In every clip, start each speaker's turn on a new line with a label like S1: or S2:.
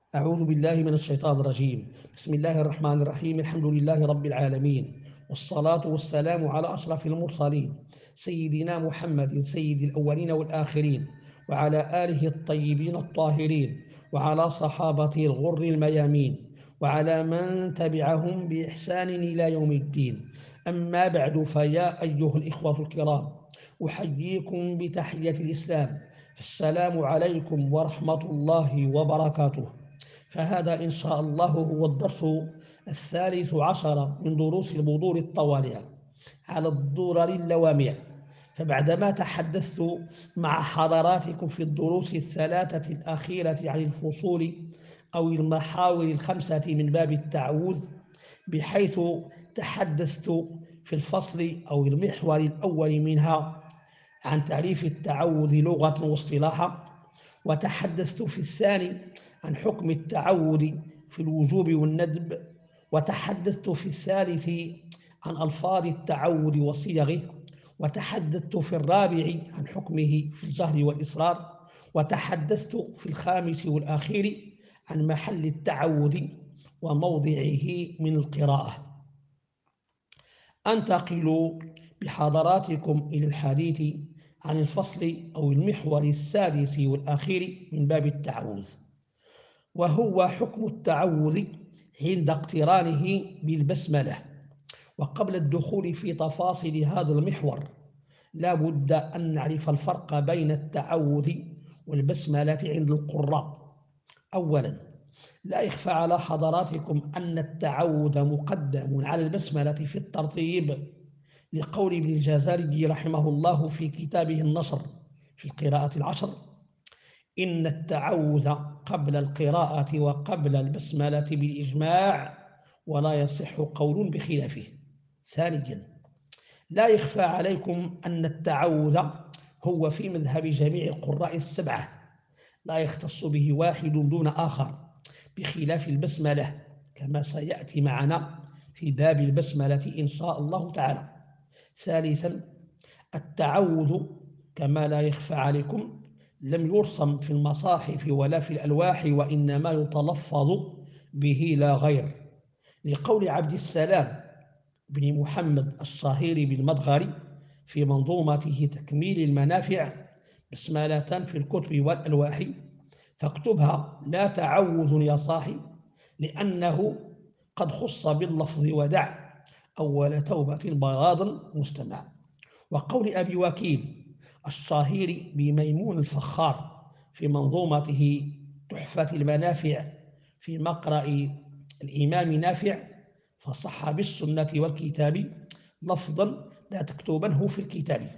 S1: أعوذ بالله من الشيطان الرجيم. بسم الله الرحمن الرحيم. الحمد لله رب العالمين، والصلاة والسلام على أشرف المرسلين سيدنا محمد سيد الأولين والآخرين، وعلى آله الطيبين الطاهرين، وعلى صحابته الغر الميامين، وعلى من تبعهم بإحسان إلى يوم الدين. أما بعد، فيا أيها الإخوة الكرام، أحييكم بتحية الإسلام، فالسلام عليكم ورحمة الله وبركاته. فهذا إن شاء الله هو الدرس 13 من دروس البذور الطوالعة على الدرر اللوامع. فبعدما تحدثت مع حضراتكم في الدروس الثلاثة الأخيرة عن الفصول أو المحاور الخمسة من باب التعوذ، بحيث تحدثت في الفصل أو المحور الأول منها عن تعريف التعوذ لغة واصطلاحا، وتحدثت في الثاني عن حكم التعوذ في الوجوب والندب، وتحدثت في الثالث عن ألفاظ التعوذ وصيغه، وتحدثت في الرابع عن حكمه في الجهر والإصرار، وتحدثت في الخامس والأخير عن محل التعوذ وموضعه من القراءة. أنتقل بحضراتكم إلى الحديث عن الفصل أو المحور السادس والأخير من باب التعوذ، وهو حكم التعوذ عند اقترانه بالبسملة. وقبل الدخول في تفاصيل هذا المحور، لا بد أن نعرف الفرق بين التعوذ والبسملة عند القراء. أولا، لا يخفى على حضراتكم أن التعوذ مقدم على البسملة في الترتيب، لقول ابن الجزري رحمه الله في كتابه النصر في القراءة العشر: إن التعوذ قبل القراءة وقبل البسملة بالإجماع، ولا يصح قول بخلافه. ثانيا، لا يخفى عليكم أن التعوذ هو في مذهب جميع القراء السبعة، لا يختص به واحد دون آخر، بخلاف البسملة كما سيأتي معنا في باب البسملة إن شاء الله تعالى. ثالثا، التعوذ كما لا يخفى عليكم لم يرسم في المصاحف ولا في الألواح، وإنما يتلفظ به لا غير، لقول عبد السلام بن محمد الشهير بالمدغري في منظومته تكميل المنافع: بسملة في الكتب والألواح، فاكتبها لا تعوذ يا صاحي، لأنه قد خص باللفظ ودع أول توبة بغاض مستمع. وقول أبي وكيل الشهير بميمون الفخار في منظومته تحفة المنافع في مقرأ الإمام نافع: فصح بالسنة والكتاب لفظا لا تكتبنه في الكتاب.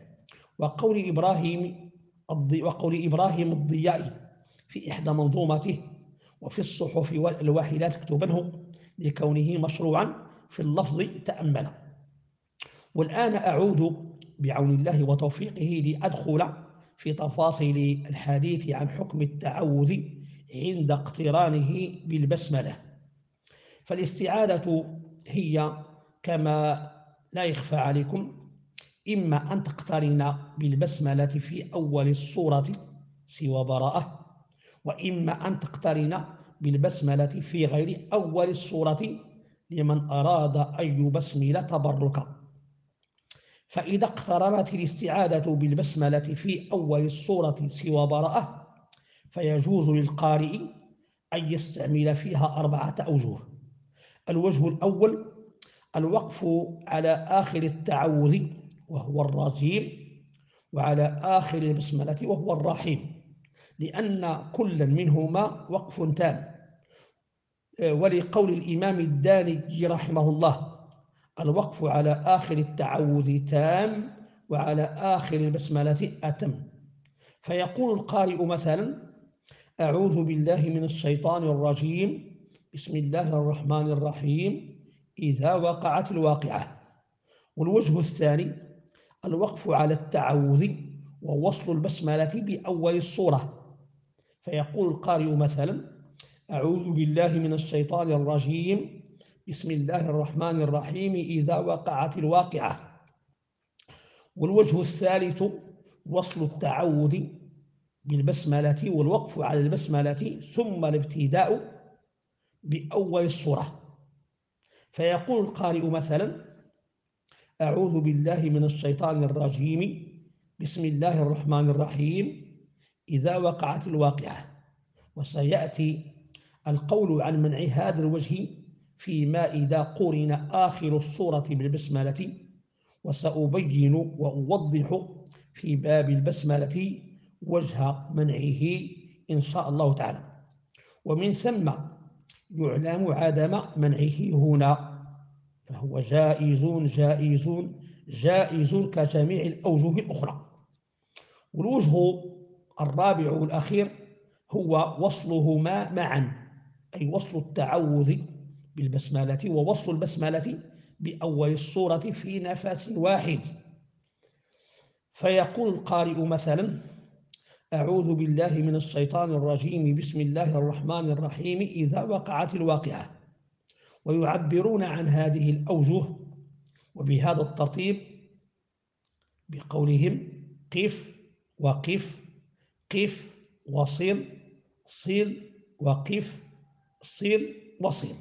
S1: وقول إبراهيم الضيائي في إحدى منظومته: وفي الصحف والألواح لا تكتبنه، لكونه مشروعا في اللفظ تأمل. والآن أعود بعون الله وتوفيقه لأدخل في تفاصيل الحديث عن حكم التعوذ عند اقترانه بالبسملة. فالاستعاذة هي كما لا يخفى عليكم إما أن تقترن بالبسملة في أول السورة سوى براءة، وإما أن تقترن بالبسملة في غير أول السورة لمن أراد أن يبسمل تبركا. فإذا اقترنت الاستعاذة بالبسملة في أول السورة سوى براءة، فيجوز للقارئ أن يستعمل فيها 4 أوجه. الوجه الأول: الوقف على آخر التعوذ وهو الرجيم، وعلى آخر البسملة وهو الرحيم، لأن كل منهما وقف تام. ولقول الإمام الداني رحمه الله: الوقف على آخر التعوذ تام، وعلى آخر البسملة أتم. فيقول القارئ مثلا: أعوذ بالله من الشيطان الرجيم، بسم الله الرحمن الرحيم، إذا وقعت الواقعة. والوجه الثاني: الوقف على التعوذ ووصل البسملة بأول السورة، فيقول القارئ مثلا: أعوذ بالله من الشيطان الرجيم، بسم الله الرحمن الرحيم، إذا وقعت الواقعة. والوجه الثالث: وصل التعوذ بالبسملة والوقف على البسملة ثم الابتداء بأول السورة. فيقول القارئ مثلا: أعوذ بالله من الشيطان الرجيم، بسم الله الرحمن الرحيم، إذا وقعت الواقعة. وسيأتي القول عن منع هذا الوجه فيما إذا قرن آخر السورة بالبسملة، وسأبين وأوضح في باب البسملة وجه منعه إن شاء الله تعالى. ومن ثم يعلم عدم منعه هنا، فهو جائز جائز جائز كجميع الأوجه الأخرى. والوجه الرابع والأخير هو وصلهما معا، أي وصل التعوذ بالبسملة ووصل البسملة بأول السورة في نفس واحد. فيقول القارئ مثلا: أعوذ بالله من الشيطان الرجيم، بسم الله الرحمن الرحيم، إذا وقعت الواقعة. ويعبرون عن هذه الأوجه وبهذا الترتيب بقولهم: قف وقف، قف وصل، صل وقف، صل وصل،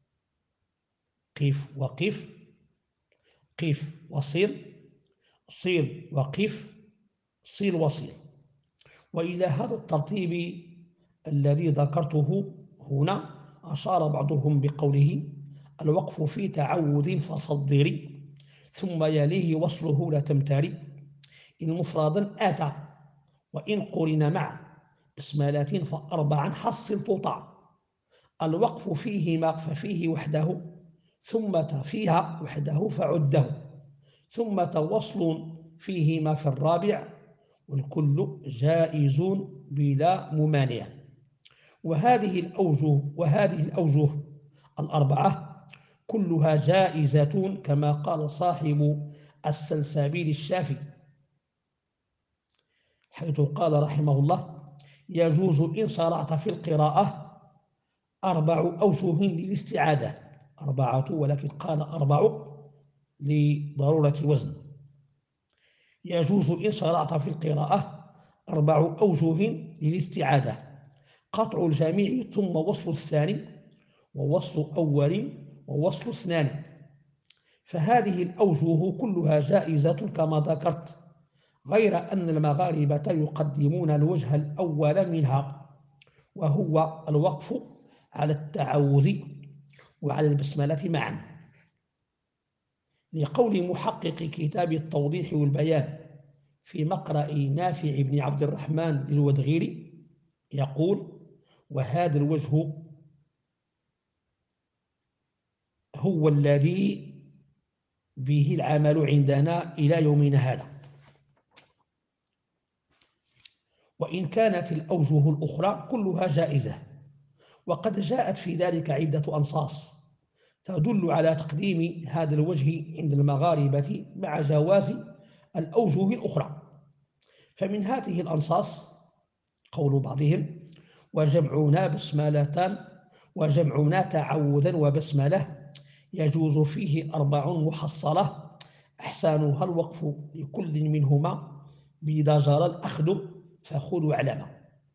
S1: قف وقف، قف وصل، صل وقف، صل وصل. وإلى هذا الترتيب الذي ذكرته هنا أشار بعضهم بقوله: الوقف في تعوذ فصدري، ثم يليه وصله لا تمتري، إن مفردا أتى وإن قرن مع بسملات فأربعا حصل تطع. الوقف فيهما ففيه وحده، ثم فيها وحده فعده، ثم وصل فيهما في الرابع، والكل جائز بلا ممانع. وهذه الأوجه الأربعة كلها جائزة كما قال صاحب السلسبيل الشافي، حيث قال رحمه الله: يجوز إن شرعت في القراءة 4 أوجه للاستعادة. 4 ولكن قال 4 لضرورة الوزن. يجوز إن شرعت في القراءة 4 أوجه للاستعادة: قطع الجميع ثم وصل الثاني، ووصل أول، ووصل اثنان. فهذه الأوجه كلها جائزة كما ذكرت، غير أن المغاربة يقدمون الوجه الأول منها، وهو الوقف على التعوذ وعلى البسملة معا، لقول محقق كتاب التوضيح والبيان في مقرأ نافع بن عبد الرحمن للودغيري يقول: وهذا الوجه هو الذي به العمل عندنا إلى يومنا هذا. وإن كانت الأوجه الأخرى كلها جائزة، وقد جاءت في ذلك عدة أنصاص تدل على تقديم هذا الوجه عند المغاربة مع جواز الأوجه الأخرى. فمن هذه الأنصاص قول بعضهم: وجمعنا بسملة، وجمعنا تعوذا وبسملة، يجوز فيه 4 محصلة، أحسنها الوقف لكل منهما، بإذا جرى الأخذ فخذ واعلم.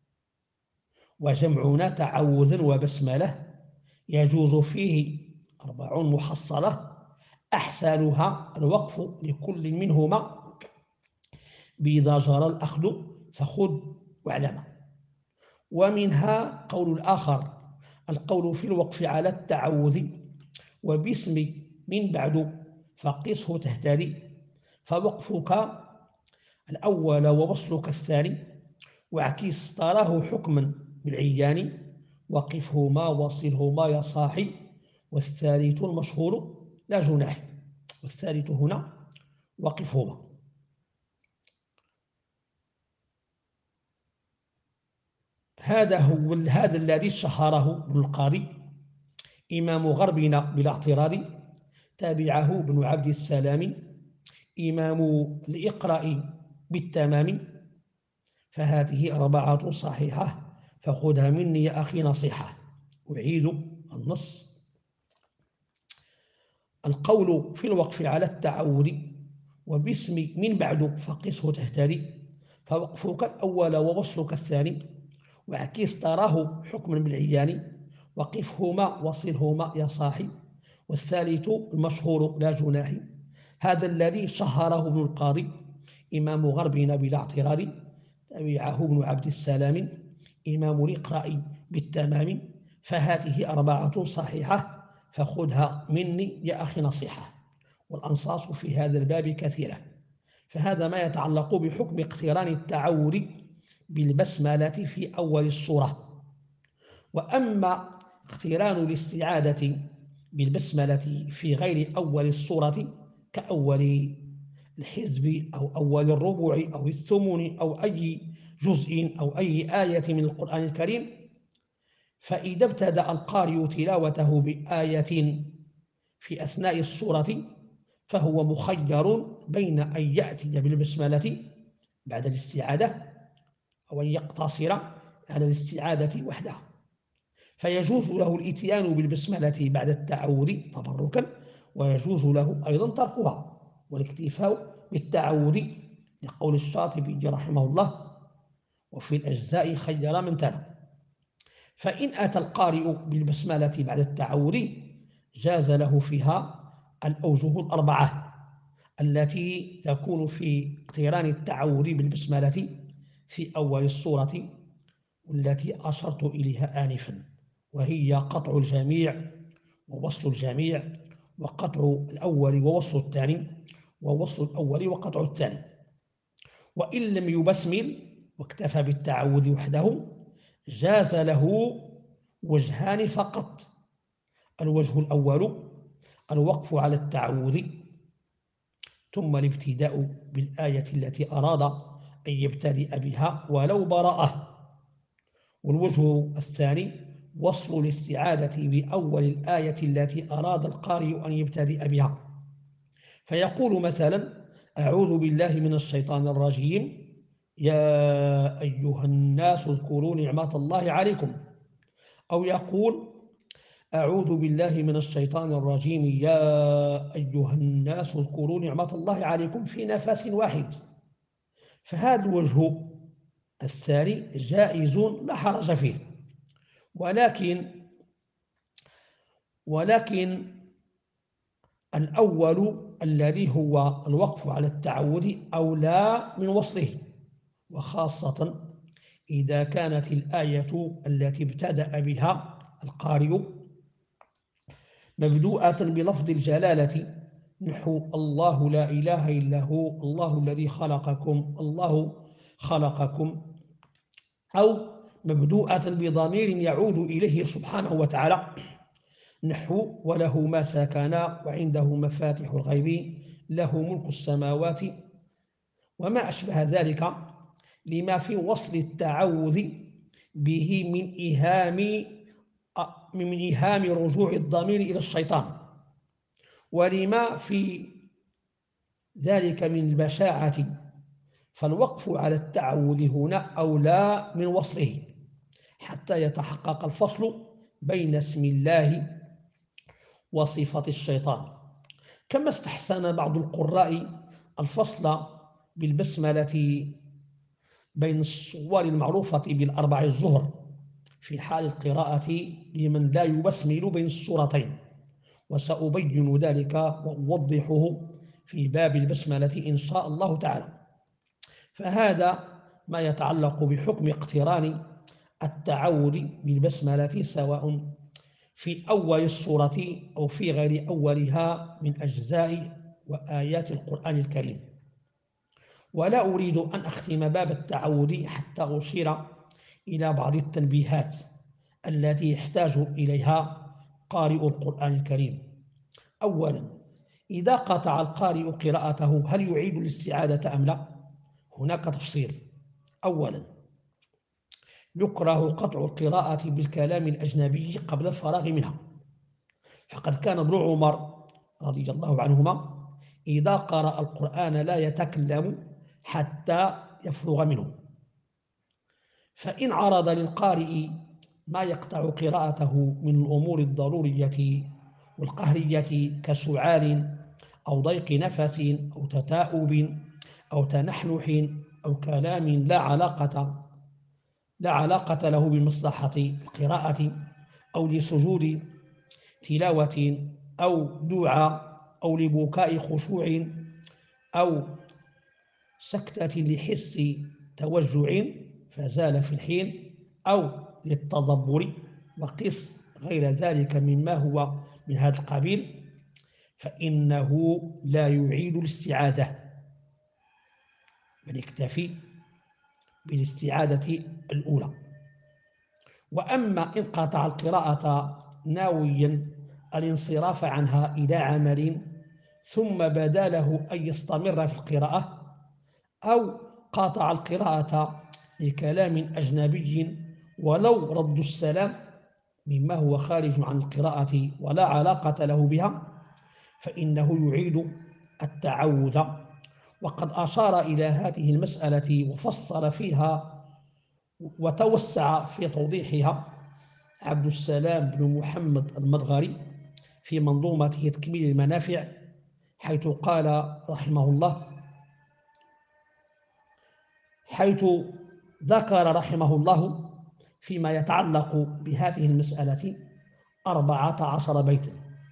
S1: وجمعنا تعوذا وبسملة، يجوز فيه 4 محصلة، أحسنها الوقف لكل منهما، بإذا جرى الأخذ فخذ واعلم. ومنها قول الآخر: القول في الوقف على التعوذ وباسم من بعد فقسه تهتدي، فوقفك الأول ووصلك الثاني، واعكس تراه حكما بالعيان، وقفهما وصلهما يا صاحي، والثالث المشهور لا جناح. والثالث هنا وقفهما. هذا الذي شهره ابن القاضي إمام غربنا بلا اعتراض، تابعه ابن عبد السلام إمام الإقراء بالتمام. فهذه 4 صحيحة، فخذها مني يا أخي نصيحة. أعيد النص: القول في الوقف على التعوذ وباسم من بعد فقسه تهتدي، فوقفك الأول ووصلك الثاني، واعكس تراه حكما بالعيان، وقفهما وصلهما يا صاحي. والثالث المشهور لا جناحي، هذا الذي شهره ابن القاضي إمام غربنا بلا اعتراض، تبعه ابن عبد السلام إمام الإقراء بالتمام. فهذه أربعة صحيحة فخذها مني يا أخي نصيحة. والأنصاص في هذا الباب كثيرة. فهذا ما يتعلق بحكم اقتران التعوذ بالبسملة في أول السورة. وأما اقتران الاستعاذة بالبسملة في غير أول السورة كأول الحزب أو أول الربع أو الثمن أو أي جزء أو أي آية من القرآن الكريم، فإذا ابتدأ القارئ تلاوته بآية في أثناء السورة فهو مخير بين أن يأتي بالبسملة بعد الاستعاذة أو أن يقتصر على الاستعاذة وحدها. فيجوز له الإتيان بالبسملة بعد التعوذ تبركا، ويجوز له أيضا تركها والاكتفاء بالتعوذ، لقول الشاطبي رحمه الله: وفي الأجزاء خير من تلا. فإن أتى القارئ بالبسملة بعد التعوذ جاز له فيها الأوجه الأربعة التي تكون في اقتران التعوذ بالبسملة في أول السورة، والتي أشرت إليها آنفا، وهي قطع الجميع ووصل الجميع، وقطع الأول ووصل الثاني، ووصل الأول وقطع الثاني. وإن لم يبسمل واكتفى بالتعوذ وحده جاز له وجهان فقط. الوجه الأول الوقف على التعوذ ثم الابتداء بالآية التي أراد أن يبتدئ بها ولو براءة. والوجه الثاني وصل الاستعاذة بأول الآية التي أراد القارئ أن يبتدئ بها، فيقول مثلا: أعوذ بالله من الشيطان الرجيم، يا أيها الناس اذكروا نعمة الله عليكم. أو يقول: أعوذ بالله من الشيطان الرجيم، يا أيها الناس اذكروا نعمة الله عليكم، في نفس واحد. فهذا الوجه الثاني جائز لا حرج فيه، ولكن الأول الذي هو الوقف على التعوذ أولى من وصله، وخاصة إذا كانت الآية التي ابتدأ بها القارئ مبدوءة بلفظ الجلالة نحو الله لا إله إلا هو، الله الذي خلقكم، الله خلقكم، أو مبدوءة بضمير يعود إليه سبحانه وتعالى نحو وله ما سكن وعنده مفاتح الغيب له ملك السماوات، وما أشبه ذلك، لما في وصل التعوذ به من إيهام رجوع الضمير إلى الشيطان، ولما في ذلك من البشاعة. فالوقف على التعوذ هنا أولى من وصله حتى يتحقق الفصل بين اسم الله وصفة الشيطان. كما استحسن بعض القراء الفصل بالبسملة بين الصور المعروفة بالأربع الزهر في حال القراءة لمن لا يبسمل بين السورتين، وسأبين ذلك وأوضحه في باب البسملة إن شاء الله تعالى. فهذا ما يتعلق بحكم اقتران التعوذ بالبسملة سواء في أول السورة أو في غير أولها من أجزاء وآيات القرآن الكريم. ولا أريد أن أختم باب التعوذ حتى أشير إلى بعض التنبيهات التي يحتاج إليها قارئ القرآن الكريم. أولا، إذا قطع القارئ قراءته هل يعيد الاستعاذة أم لا؟ هناك تفصيل. أولا، يكره قطع القراءة بالكلام الأجنبي قبل الفراغ منها، فقد كان ابن عمر رضي الله عنهما إذا قرأ القرآن لا يتكلم حتى يفرغ منه. فإن عرض للقارئ ما يقطع قراءته من الأمور الضرورية والقهرية كسعال أو ضيق نفس أو تتاؤب أو تنحنح أو كلام لا علاقة له بمصلحة القراءة، أو لسجود تلاوة أو دعاء أو لبكاء خشوع أو سكتة لحس توجع فزال في الحين، أو للتدبر، وقس غير ذلك مما هو من هذا القبيل، فإنه لا يعيد الاستعادة، بل يكتفي بالاستعادة الأولى. وأما إن قطع القراءة ناويا الانصراف عنها إلى عمل ثم بدا له أن يستمر في القراءة، أو قاطع القراءة لكلام أجنبي ولو رد السلام مما هو خارج عن القراءة ولا علاقة له بها، فإنه يعيد التعوذ. وقد أشار إلى هذه المسألة وفصل فيها وتوسع في توضيحها عبد السلام بن محمد المدغري في منظومته تكميل المنافع، حيث قال رحمه الله، حيث ذكر رحمه الله فيما يتعلق بهذه المسألة 14 بيتا،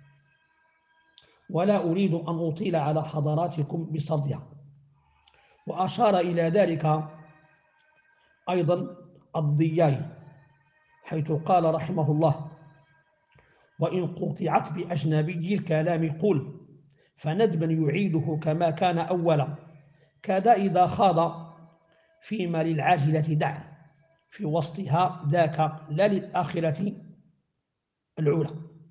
S1: ولا أريد أن أطيل على حضراتكم بسردها. وأشار إلى ذلك أيضا الضياي، حيث قال رحمه الله: وإن قطعت بأجنبي الكلام قل فندبا يعيده كما كان أولا، كذا إذا خاض فيما للعاجلة دع في وسطها ذاك لا للآخرة العلى،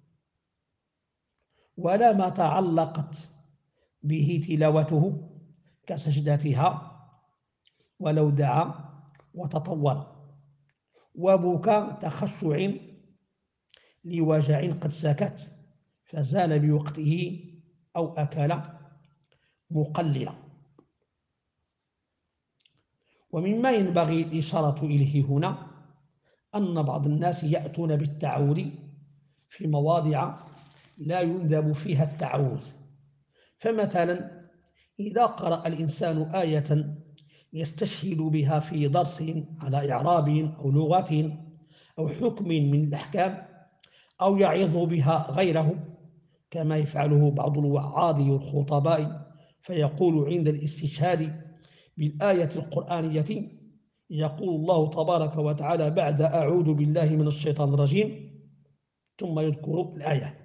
S1: ولا ما تعلقت به تلاوته كسجدتها ولو دعا وتطول، وبكى تخشع لوجع قد سكت فزال بوقته أو أكل مقللا. ومما ينبغي الإشارة إليه هنا أن بعض الناس يأتون بالتعوذ في مواضع لا يندب فيها التعوذ، فمثلا إذا قرأ الإنسان آية يستشهد بها في درس على إعراب أو لغة أو حكم من الأحكام، أو يعظ بها غيره كما يفعله بعض الوعاظ والخطباء، فيقول عند الاستشهاد بالآية القرآنية يقول الله تبارك وتعالى بعد أعوذ بالله من الشيطان الرجيم ثم يذكر الآية.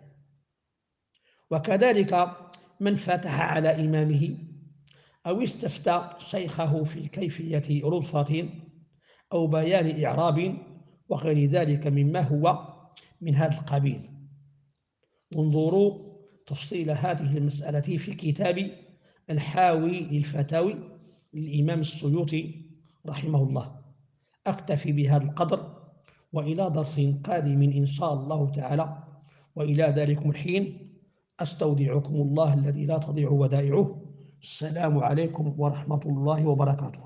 S1: وكذلك من فتح على إمامه أو استفتى شيخه في كيفية رضفة أو بيان إعراب وغير ذلك مما هو من هذا القبيل. انظروا تفصيل هذه المسألة في كتاب الحاوي للفتاوي للإمام السيوطي رحمه الله. أكتفي بهذا القدر، وإلى درس قادم إن شاء الله تعالى، وإلى ذلكم الحين أستودعكم الله الذي لا تضيع ودائعه. السلام عليكم ورحمة الله وبركاته.